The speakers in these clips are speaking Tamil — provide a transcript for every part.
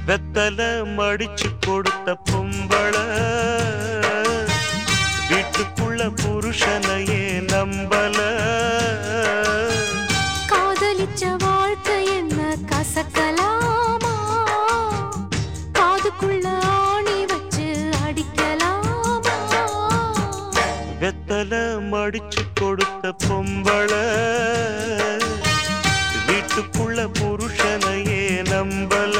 வெத்தல மடிச்சு கொடுத்த பொம்பள வீட்டுக்குள்ள புருஷனையே நம்பல. காதலிச்ச வாழ்க்கை என்ன கசக்கலாமா? காதுக்குள்ள ஆணி வச்சு அடிக்கலாமா? வெத்தல மடிச்சு கொடுத்த பொம்பள வீட்டுக்குள்ள புருஷனையே நம்பல.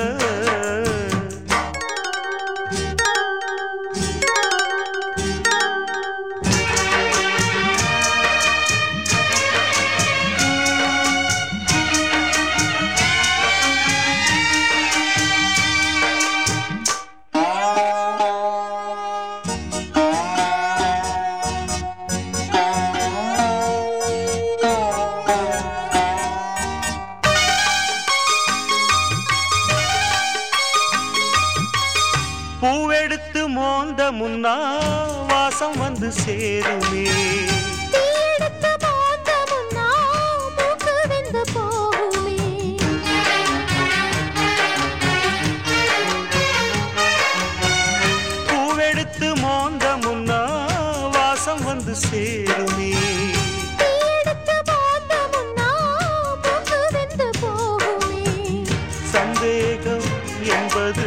பூவெடுத்து மோந்த முன்னா வாசம் வந்து சேருமே. பூவெடுத்து மோந்த முன்னா வாசம் வந்து சேருமே. சந்தேகம் என்பது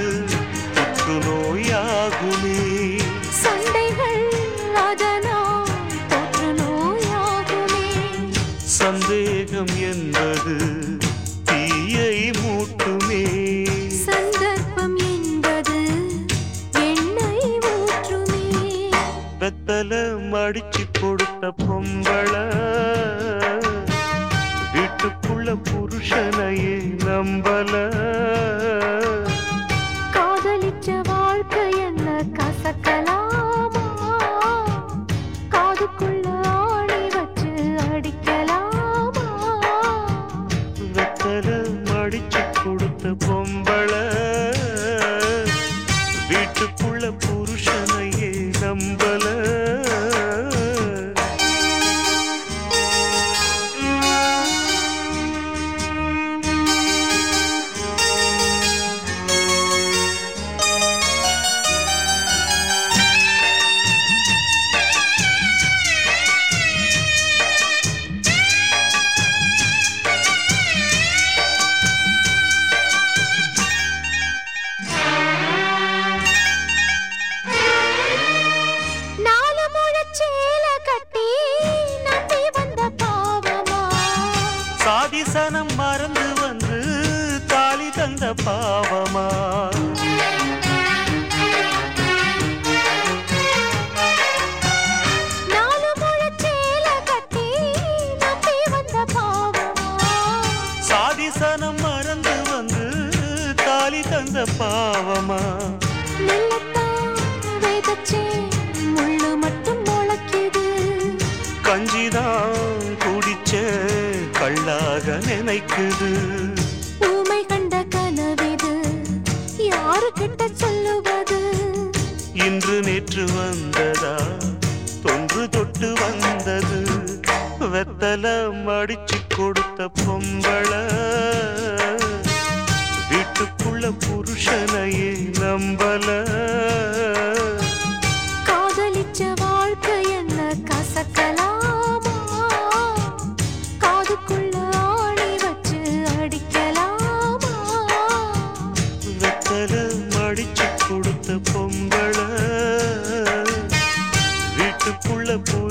நோயாகுமே. சண்டைகள் அதனால் தொற்று நோயாகுமே. சந்தேகம் என்பது தீயை மூட்டுமே. சந்தர்ப்பம் என்பது எண்ணெய் ஊற்றுமே. வெத்தல மடிச்சு கொடுத்த பொம்பள வீட்டுக்குள்ள புருஷனையே நம்பல. வாழ்க்கை என்ன கசக்கலாமா? காதுக்குள்ள ஆணி வச்சு அடிக்கலாமா? வெத்தல மடிச்சு கொடுத்த பொம்பள வீட்டுக்குள்ள புருஷனையே நம்பல. சாதிசனம் மறந்து வந்து தாலி தந்த பாவமா? சாதிசனம் மறந்து வந்து தாலி தந்த பாவமா? முள்ளு மட்டும் முளைக்குது. கஞ்சிதான் குடிச்ச கள்ளாக நினைக்குது. ஊமை கண்ட கனவிது யாரு கிட்ட சொல்லுவது? இன்று நேற்று வந்ததா தொன்று தொட்டு வந்தது. வெத்தல மடிச்சு கொடுத்த பொம்பள வீட்டுக்குள்ள புருஷனையே நம்பல. காதலிச்ச வாழ்க்கை என்ன கசக்கலாமா? காதுக்குள்ள ஆணி வச்சு அடிக்கலாமா? வெத்தல மடிச்சு கொடுத்த பொம்பள வீட்டுக்குள்ள